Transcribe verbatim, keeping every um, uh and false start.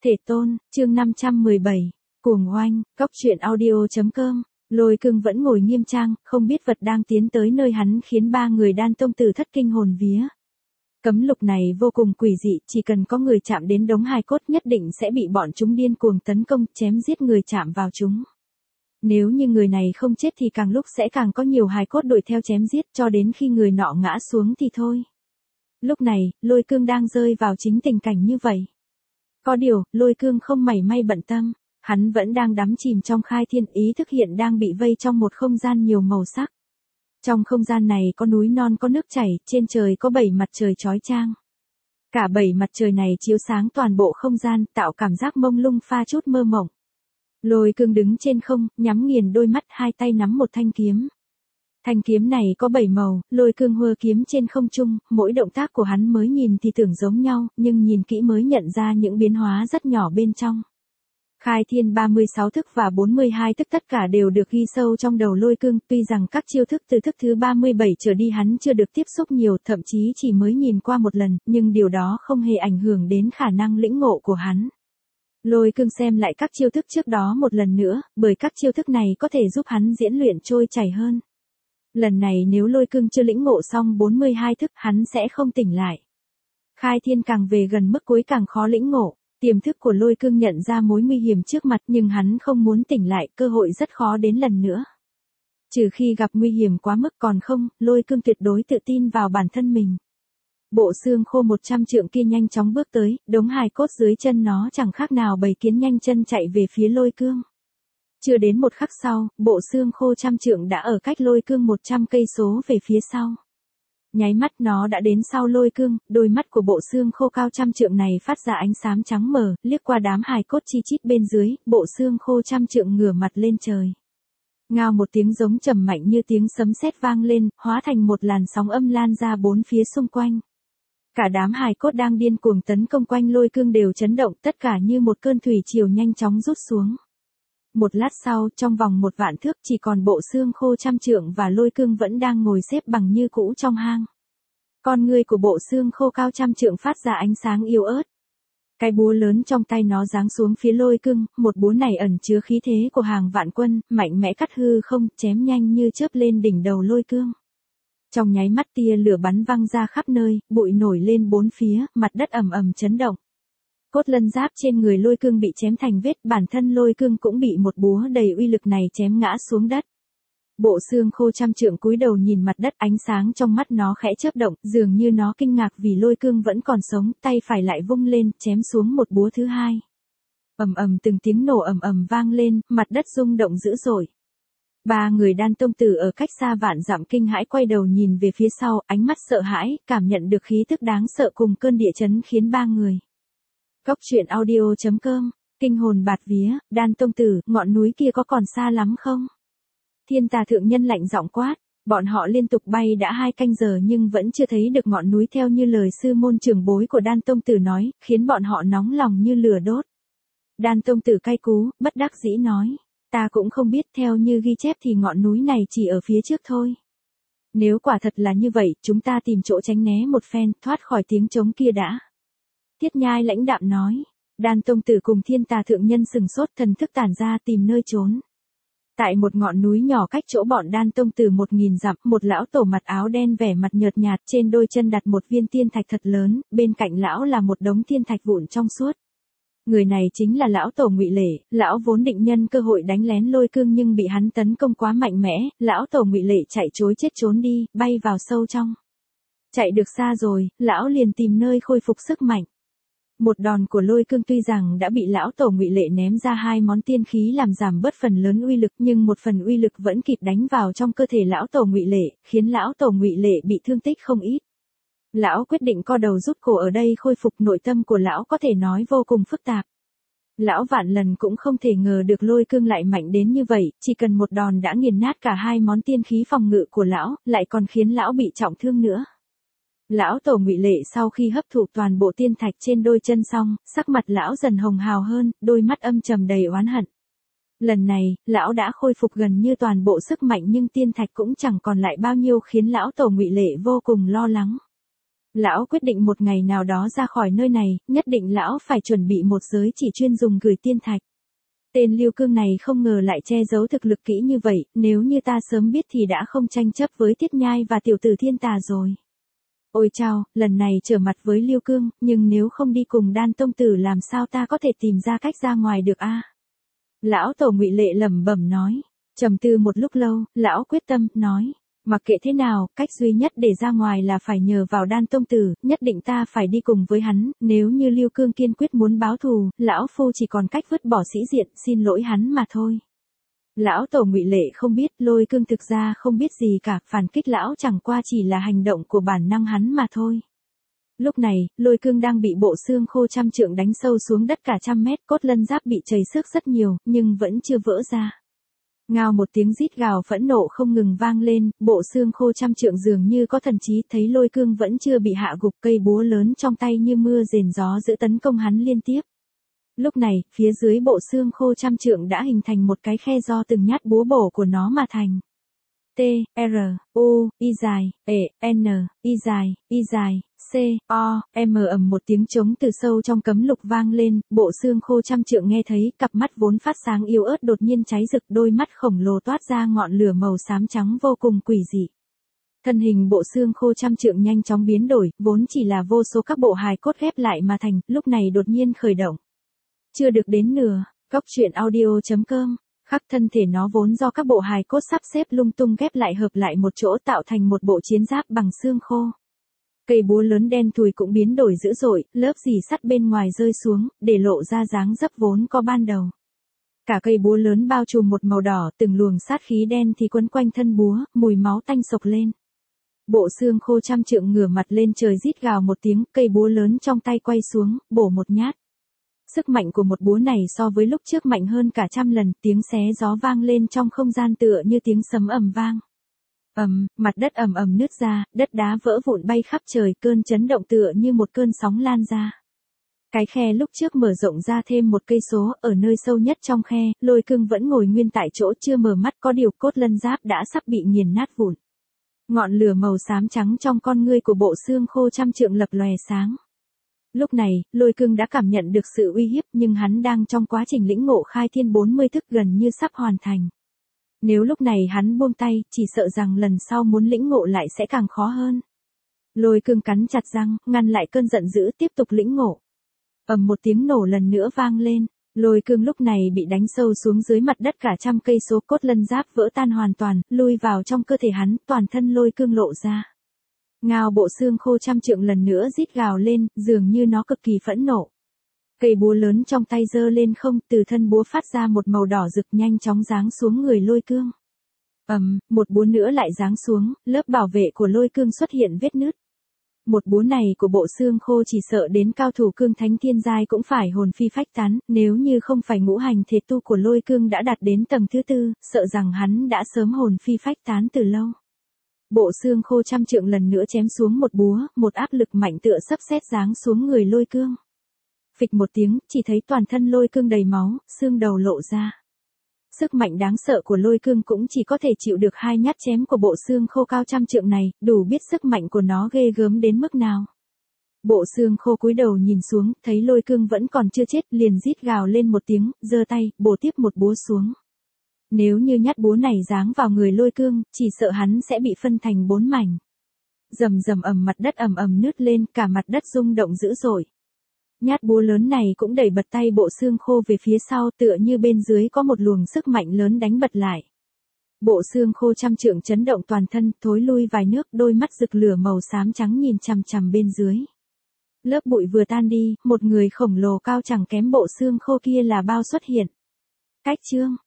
Thể tôn, chương năm trăm mười bảy, cuồng oanh, cóc truyện audio.com, Lôi Cương vẫn ngồi nghiêm trang, không biết vật đang tiến tới nơi hắn khiến ba người Đan Tông Tử thất kinh hồn vía. Cấm lục này vô cùng quỷ dị, chỉ cần có người chạm đến đống hài cốt nhất định sẽ bị bọn chúng điên cuồng tấn công, chém giết người chạm vào chúng. Nếu như người này không chết thì càng lúc sẽ càng có nhiều hài cốt đuổi theo chém giết cho đến khi người nọ ngã xuống thì thôi. Lúc này, Lôi Cương đang rơi vào chính tình cảnh như vậy. Có điều, Lôi Cương không mảy may bận tâm, hắn vẫn đang đắm chìm trong khai thiên, ý thức hiện đang bị vây trong một không gian nhiều màu sắc. Trong không gian này có núi non có nước chảy, trên trời có bảy mặt trời chói chang. Cả bảy mặt trời này chiếu sáng toàn bộ không gian, tạo cảm giác mông lung pha chút mơ mộng. Lôi Cương đứng trên không, nhắm nghiền đôi mắt, hai tay nắm một thanh kiếm. Thanh kiếm này có bảy màu, Lôi Cương hơ kiếm trên không trung, mỗi động tác của hắn mới nhìn thì tưởng giống nhau, nhưng nhìn kỹ mới nhận ra những biến hóa rất nhỏ bên trong. Khai thiên ba mươi sáu thức và bốn mươi hai thức tất cả đều được ghi sâu trong đầu Lôi Cương, tuy rằng các chiêu thức từ thức thứ ba mươi bảy trở đi hắn chưa được tiếp xúc nhiều, thậm chí chỉ mới nhìn qua một lần, nhưng điều đó không hề ảnh hưởng đến khả năng lĩnh ngộ của hắn. Lôi Cương xem lại các chiêu thức trước đó một lần nữa, bởi các chiêu thức này có thể giúp hắn diễn luyện trôi chảy hơn. Lần này nếu Lôi Cương chưa lĩnh ngộ xong bốn mươi hai thức, hắn sẽ không tỉnh lại. Khai thiên càng về gần mức cuối càng khó lĩnh ngộ, tiềm thức của Lôi Cương nhận ra mối nguy hiểm trước mặt nhưng hắn không muốn tỉnh lại, cơ hội rất khó đến lần nữa. Trừ khi gặp nguy hiểm quá mức, còn không, Lôi Cương tuyệt đối tự tin vào bản thân mình. Bộ xương khô một trăm trượng kia nhanh chóng bước tới, đống hài cốt dưới chân nó chẳng khác nào bầy kiến nhanh chân chạy về phía Lôi Cương. Chưa đến một khắc sau, bộ xương khô trăm trượng đã ở cách Lôi Cương một trăm cây số về phía sau. Nháy mắt nó đã đến sau Lôi Cương, đôi mắt của bộ xương khô cao trăm trượng này phát ra ánh xám trắng mờ, liếc qua đám hài cốt chi chít bên dưới, bộ xương khô trăm trượng ngửa mặt lên trời. Ngao một tiếng giống trầm mạnh như tiếng sấm sét vang lên, hóa thành một làn sóng âm lan ra bốn phía xung quanh. Cả đám hài cốt đang điên cuồng tấn công quanh Lôi Cương đều chấn động, tất cả như một cơn thủy triều nhanh chóng rút xuống. Một lát sau, trong vòng một vạn thước chỉ còn bộ xương khô trăm trượng và Lôi Cương vẫn đang ngồi xếp bằng như cũ trong hang. Con ngươi của bộ xương khô cao trăm trượng phát ra ánh sáng yếu ớt. Cái búa lớn trong tay nó giáng xuống phía Lôi Cương, một búa này ẩn chứa khí thế của hàng vạn quân, mạnh mẽ cắt hư không, chém nhanh như chớp lên đỉnh đầu Lôi Cương. Trong nháy mắt tia lửa bắn văng ra khắp nơi, bụi nổi lên bốn phía, mặt đất ầm ầm chấn động. Cốt lân giáp trên người Lôi Cương bị chém thành vết, bản thân Lôi Cương cũng bị một búa đầy uy lực này chém ngã xuống đất. Bộ xương khô trăm trượng cúi đầu nhìn mặt đất, ánh sáng trong mắt nó khẽ chớp động, dường như nó kinh ngạc vì Lôi Cương vẫn còn sống, tay phải lại vung lên, chém xuống một búa thứ hai. Ầm ầm từng tiếng nổ ầm ầm vang lên, mặt đất rung động dữ dội. Ba người Đan Tông Tử ở cách xa vạn dặm kinh hãi quay đầu nhìn về phía sau, ánh mắt sợ hãi, cảm nhận được khí tức đáng sợ cùng cơn địa chấn khiến ba người. Cóc truyện audio.com, kinh hồn bạt vía, Đan Tông Tử, ngọn núi kia có còn xa lắm không? Thiên Tà thượng nhân lạnh giọng quát, bọn họ liên tục bay đã hai canh giờ nhưng vẫn chưa thấy được ngọn núi theo như lời sư môn trưởng bối của Đan Tông Tử nói, khiến bọn họ nóng lòng như lửa đốt. Đan Tông Tử cay cú, bất đắc dĩ nói, ta cũng không biết, theo như ghi chép thì ngọn núi này chỉ ở phía trước thôi. Nếu quả thật là như vậy, chúng ta tìm chỗ tránh né một phen, thoát khỏi tiếng trống kia đã. Thiết Nhai lãnh đạm nói, Đan Tông Tử cùng Thiên Tà thượng nhân sừng sốt, thần thức tản ra tìm nơi trốn. Tại một ngọn núi nhỏ cách chỗ bọn Đan Tông Tử một nghìn dặm, một lão tổ mặt áo đen vẻ mặt nhợt nhạt, trên đôi chân đặt một viên tiên thạch thật lớn, bên cạnh lão là một đống tiên thạch vụn trong suốt. Người này chính là lão tổ Ngụy Lệ, lão vốn định nhân cơ hội đánh lén Lôi Cương nhưng bị hắn tấn công quá mạnh mẽ, lão tổ Ngụy Lệ chạy chối chết trốn đi, bay vào sâu trong. Chạy được xa rồi, lão liền tìm nơi khôi phục sức mạnh. Một đòn của Lôi Cương tuy rằng đã bị lão tổ Ngụy Lệ ném ra hai món tiên khí làm giảm bớt phần lớn uy lực, nhưng một phần uy lực vẫn kịp đánh vào trong cơ thể lão tổ Ngụy Lệ, khiến lão tổ Ngụy Lệ bị thương tích không ít. Lão quyết định co đầu rút cổ ở đây khôi phục, nội tâm của lão có thể nói vô cùng phức tạp. Lão vạn lần cũng không thể ngờ được Lôi Cương lại mạnh đến như vậy, chỉ cần một đòn đã nghiền nát cả hai món tiên khí phòng ngự của lão, lại còn khiến lão bị trọng thương nữa. Lão tổ Ngụy Lệ sau khi hấp thụ toàn bộ tiên thạch trên đôi chân xong, sắc mặt lão dần hồng hào hơn, đôi mắt âm trầm đầy oán hận. Lần này, lão đã khôi phục gần như toàn bộ sức mạnh nhưng tiên thạch cũng chẳng còn lại bao nhiêu khiến lão tổ Ngụy Lệ vô cùng lo lắng. Lão quyết định một ngày nào đó ra khỏi nơi này, nhất định lão phải chuẩn bị một giới chỉ chuyên dùng gửi tiên thạch. Tên Lưu Cương này không ngờ lại che giấu thực lực kỹ như vậy, nếu như ta sớm biết thì đã không tranh chấp với Tiết Nhai và tiểu tử Thiên Tà rồi. Ôi chao, lần này trở mặt với Lưu Cương, nhưng nếu không đi cùng Đan tông tử làm sao ta có thể tìm ra cách ra ngoài được a? Lão tổ Ngụy Lệ lẩm bẩm nói. Trầm tư một lúc lâu, lão quyết tâm nói, mặc kệ thế nào, cách duy nhất để ra ngoài là phải nhờ vào Đan tông tử, nhất định ta phải đi cùng với hắn, nếu như Lưu Cương kiên quyết muốn báo thù, lão phu chỉ còn cách vứt bỏ sĩ diện, xin lỗi hắn mà thôi. Lão tổ Ngụy Lệ không biết, Lôi Cương thực ra không biết gì cả, phản kích lão chẳng qua chỉ là hành động của bản năng hắn mà thôi. Lúc này, Lôi Cương đang bị bộ xương khô trăm trượng đánh sâu xuống đất cả trăm mét, cốt lân giáp bị chảy xước rất nhiều, nhưng vẫn chưa vỡ ra. Ngao một tiếng rít gào phẫn nộ không ngừng vang lên, bộ xương khô trăm trượng dường như có thần trí, thấy Lôi Cương vẫn chưa bị hạ gục, cây búa lớn trong tay như mưa rền gió giữ tấn công hắn liên tiếp. Lúc này, phía dưới bộ xương khô trăm trượng đã hình thành một cái khe do từng nhát búa bổ của nó mà thành. T, R, U, Y dài, E, N, Y dài, Y dài, C, O, M ầm một tiếng trống từ sâu trong cấm lục vang lên, bộ xương khô trăm trượng nghe thấy, cặp mắt vốn phát sáng yếu ớt đột nhiên cháy rực, đôi mắt khổng lồ toát ra ngọn lửa màu xám trắng vô cùng quỷ dị. Thân hình bộ xương khô trăm trượng nhanh chóng biến đổi, vốn chỉ là vô số các bộ hài cốt ghép lại mà thành, lúc này đột nhiên khởi động. Chưa được đến nửa, Cóc Truyện Audio chấm com, khắc thân thể nó vốn do các bộ hài cốt sắp xếp lung tung ghép lại hợp lại một chỗ tạo thành một bộ chiến giáp bằng xương khô. Cây búa lớn đen thùi cũng biến đổi dữ dội, lớp rỉ sắt bên ngoài rơi xuống, để lộ ra dáng dấp vốn có ban đầu. Cả cây búa lớn bao trùm một màu đỏ, từng luồng sát khí đen thì quấn quanh thân búa, mùi máu tanh sộc lên. Bộ xương khô trăm trượng ngửa mặt lên trời rít gào một tiếng, cây búa lớn trong tay quay xuống, bổ một nhát. Sức mạnh của một búa này so với lúc trước mạnh hơn cả trăm lần, tiếng xé gió vang lên trong không gian tựa như tiếng sấm ầm vang. Ầm, mặt đất ầm ầm nứt ra, đất đá vỡ vụn bay khắp trời, cơn chấn động tựa như một cơn sóng lan ra. Cái khe lúc trước mở rộng ra thêm một cây số, ở nơi sâu nhất trong khe, Lôi Cương vẫn ngồi nguyên tại chỗ chưa mở mắt, có điều cốt lân giáp đã sắp bị nghiền nát vụn. Ngọn lửa màu xám trắng trong con ngươi của bộ xương khô trăm trượng lập lòe sáng. Lúc này, Lôi Cương đã cảm nhận được sự uy hiếp, nhưng hắn đang trong quá trình lĩnh ngộ khai thiên bốn mươi thức gần như sắp hoàn thành. Nếu lúc này hắn buông tay, chỉ sợ rằng lần sau muốn lĩnh ngộ lại sẽ càng khó hơn. Lôi Cương cắn chặt răng, ngăn lại cơn giận dữ, tiếp tục lĩnh ngộ. Ầm một tiếng nổ lần nữa vang lên, Lôi Cương lúc này bị đánh sâu xuống dưới mặt đất cả trăm cây số, cốt lân giáp vỡ tan hoàn toàn, lui vào trong cơ thể hắn, toàn thân Lôi Cương lộ ra. Ngao bộ xương khô trăm trượng lần nữa rít gào lên, dường như nó cực kỳ phẫn nộ. Cây búa lớn trong tay giơ lên không, từ thân búa phát ra một màu đỏ rực nhanh chóng giáng xuống người Lôi Cương. Ầm, một búa nữa lại giáng xuống, lớp bảo vệ của Lôi Cương xuất hiện vết nứt. Một búa này của bộ xương khô chỉ sợ đến cao thủ cương thánh thiên giai cũng phải hồn phi phách tán, nếu như không phải ngũ hành thể tu của Lôi Cương đã đạt đến tầng thứ tư, sợ rằng hắn đã sớm hồn phi phách tán từ lâu. Bộ xương khô trăm trượng lần nữa chém xuống một búa, một áp lực mạnh tựa sấm sét giáng xuống người Lôi Cương. Phịch một tiếng, chỉ thấy toàn thân Lôi Cương đầy máu, xương đầu lộ ra. Sức mạnh đáng sợ của Lôi Cương cũng chỉ có thể chịu được hai nhát chém của bộ xương khô cao trăm trượng này, đủ biết sức mạnh của nó ghê gớm đến mức nào. Bộ xương khô cúi đầu nhìn xuống, thấy Lôi Cương vẫn còn chưa chết, liền rít gào lên một tiếng, giơ tay, bổ tiếp một búa xuống. Nếu như nhát búa này giáng vào người Lôi Cương, chỉ sợ hắn sẽ bị phân thành bốn mảnh. Rầm rầm ầm, mặt đất ầm ầm nứt lên, cả mặt đất rung động dữ dội. Nhát búa lớn này cũng đẩy bật tay bộ xương khô về phía sau, tựa như bên dưới có một luồng sức mạnh lớn đánh bật lại. Bộ xương khô trăm trượng chấn động toàn thân, thối lui vài nước, đôi mắt rực lửa màu xám trắng nhìn chằm chằm bên dưới. Lớp bụi vừa tan đi, một người khổng lồ cao chẳng kém bộ xương khô kia là bao xuất hiện. Cách chương